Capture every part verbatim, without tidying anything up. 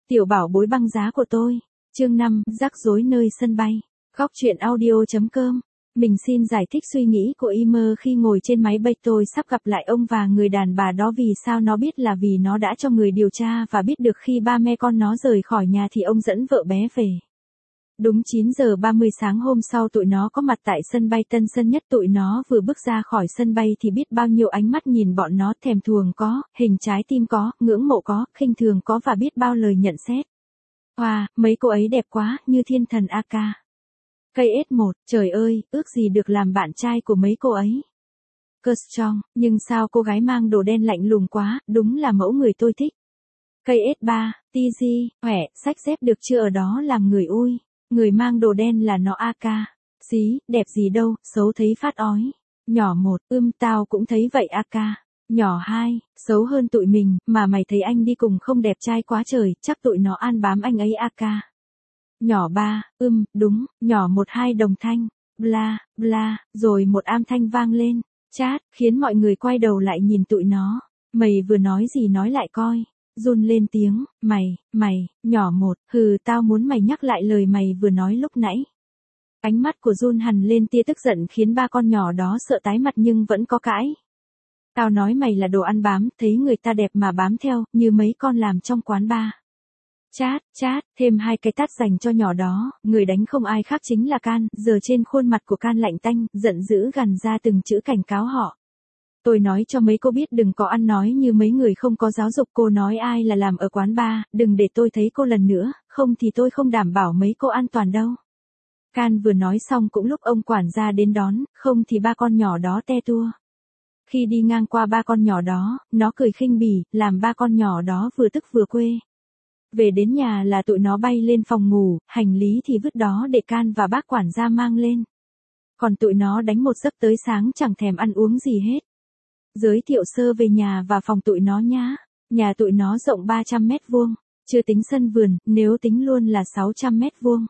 Tiểu bảo bối băng giá của tôi. Chương năm, rắc rối nơi sân bay. Góc truyện audio.com. Mình xin giải thích suy nghĩ của Imer khi ngồi trên máy bay. Tôi sắp gặp lại ông và người đàn bà đó. Vì sao nó biết? Là vì nó đã cho người điều tra và biết được khi ba mẹ con nó rời khỏi nhà thì ông dẫn vợ bé về. Đúng chín giờ ba mươi sáng hôm sau tụi nó có mặt tại sân bay Tân Sơn Nhất. Tụi nó vừa bước ra khỏi sân bay thì biết bao nhiêu ánh mắt nhìn bọn nó. Thèm thuồng có, hình trái tim có, ngưỡng mộ có, khinh thường có và biết bao lời nhận xét. Wow, mấy cô ấy đẹp quá, như thiên thần a ca. Cây ét một, trời ơi, ước gì được làm bạn trai của mấy cô ấy. Kerstrong, nhưng sao cô gái mang đồ đen lạnh lùng quá, đúng là mẫu người tôi thích. Cây ét ba, tê giê, khỏe, xách dép được chưa? Ở đó làm người ui. Người mang đồ đen là nó a ca. Xí, đẹp gì đâu, xấu thấy phát ói. Nhỏ một, ưm tao cũng thấy vậy a ca. Nhỏ hai, xấu hơn tụi mình, mà mày thấy anh đi cùng không đẹp trai quá trời, chắc tụi nó an bám anh ấy a ca. Nhỏ ba, ưm, đúng, nhỏ một hai đồng thanh, bla, bla, rồi một am thanh vang lên, chát, khiến mọi người quay đầu lại nhìn tụi nó. Mày vừa nói gì nói lại coi. Run lên tiếng, mày, mày, nhỏ một, hừ tao muốn mày nhắc lại lời mày vừa nói lúc nãy. Ánh mắt của Jun hằn lên tia tức giận khiến ba con nhỏ đó sợ tái mặt nhưng vẫn có cãi. Tao nói mày là đồ ăn bám, thấy người ta đẹp mà bám theo, như mấy con làm trong quán bar. Chát, chát, thêm hai cái tát dành cho nhỏ đó, người đánh không ai khác chính là Can, giờ trên khuôn mặt của Can lạnh tanh, giận dữ gằn ra từng chữ cảnh cáo họ. Tôi nói cho mấy cô biết đừng có ăn nói như mấy người không có giáo dục. Cô nói ai là làm ở quán bar, đừng để tôi thấy cô lần nữa, không thì tôi không đảm bảo mấy cô an toàn đâu. Can vừa nói xong cũng lúc ông quản gia đến đón, không thì ba con nhỏ đó te tua. Khi đi ngang qua ba con nhỏ đó, nó cười khinh bỉ, làm ba con nhỏ đó vừa tức vừa quê. Về đến nhà là tụi nó bay lên phòng ngủ, hành lý thì vứt đó để Can và bác quản gia mang lên. Còn tụi nó đánh một giấc tới sáng chẳng thèm ăn uống gì hết. Giới thiệu sơ về nhà và phòng tụi nó nhá. Nhà tụi nó rộng ba trăm mét vuông, chưa tính sân vườn, nếu tính luôn là sáu trăm mét vuông.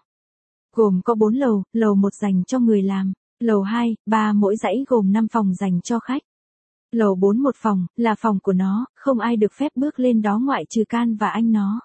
Gồm có bốn lầu, lầu một dành cho người làm, lầu hai, ba mỗi dãy gồm năm phòng dành cho khách. Lầu bốn một phòng, là phòng của nó, không ai được phép bước lên đó ngoại trừ Can và anh nó.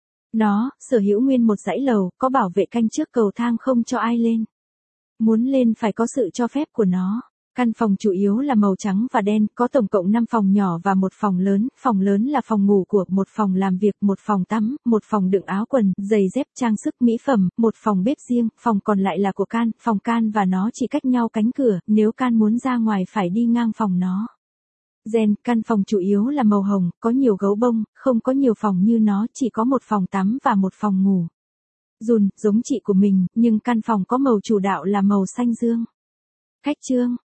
Nó, sở hữu nguyên một dãy lầu, có bảo vệ canh trước cầu thang không cho ai lên. Muốn lên phải có sự cho phép của nó. Căn phòng chủ yếu là màu trắng và đen, có tổng cộng năm phòng nhỏ và một phòng lớn. Phòng lớn là phòng ngủ của, một phòng làm việc, một phòng tắm, một phòng đựng áo quần, giày dép, trang sức, mỹ phẩm, một phòng bếp riêng, phòng còn lại là của Can. Phòng Can và nó chỉ cách nhau cánh cửa, nếu Can muốn ra ngoài phải đi ngang phòng nó. Gen, căn phòng chủ yếu là màu hồng, có nhiều gấu bông, không có nhiều phòng như nó, chỉ có một phòng tắm và một phòng ngủ. Jun, giống chị của mình, nhưng căn phòng có màu chủ đạo là màu xanh dương. Khách trương,